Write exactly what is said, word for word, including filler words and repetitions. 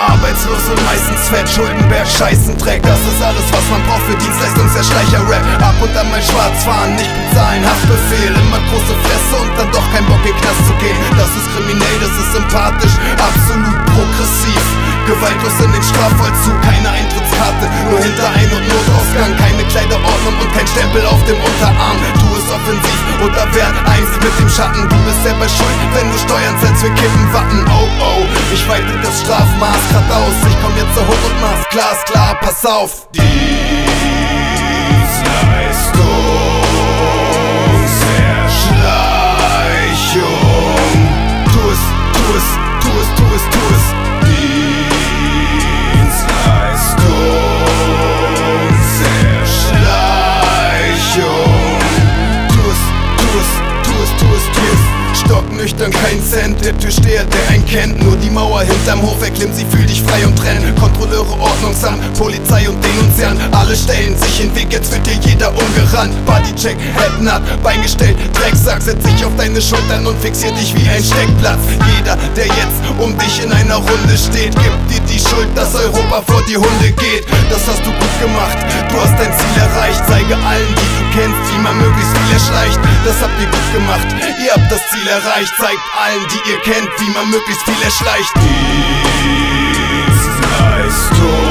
Arbeitslos und meistens fett, Schuldenberg, Scheißendreck. Das ist alles, was man braucht für Dienstleistungserschleicher-Rap. Ab und an mal schwarz fahren, nicht bezahlen, Haftbefehl. Immer große Fresse und dann doch kein Bock in den Knast zu gehen. Das ist kriminell, das ist sympathisch, absolut progressiv. Gewaltlos in den Strafvollzug, keine Eintrittskarte, nur hinter Ein- und Notausgang. Keine Kleiderordnung und kein Stempel auf dem Unterarm. Tu es offensiv oder werd eins mit dem Schatten. Du bist selber schuld, wenn du Steuern zahlst, wir kippen Watten. Oh oh, ich weite das Strafmaß grad aus. Ich komm jetzt zur Hoch und mach's glasklar, pass auf. Dienstleistungserschleichung. Tu es, tu es, tu es, tu es, tu es. Nüchtern, kein Cent, der Türsteher, der einen kennt. Nur die Mauer hinterm Hof erklimmt, sie fühlt dich frei und trennt. Kontrolleure, Ordnungsamt, Polizei und Denunziant, alle stellen sich in den Weg, jetzt wird dir jeder umgerannt. Bodycheck, Headnut, Bein gestellt, Drecksack, setz dich auf deine Schultern und fixier dich wie ein Steckplatz. Jeder, der jetzt um dich in einer Runde steht, gibt dir die Schuld, dass Europa vor die Hunde geht. Das hast du gut gemacht, du hast dein Ziel erreicht. Zeige allen, die du kennst, wie man möglichst viel erschleicht. Das habt ihr gut gemacht, ihr habt das Ziel erreicht. Zeigt allen, die ihr kennt, wie man möglichst viel erschleicht. Dienstleistung.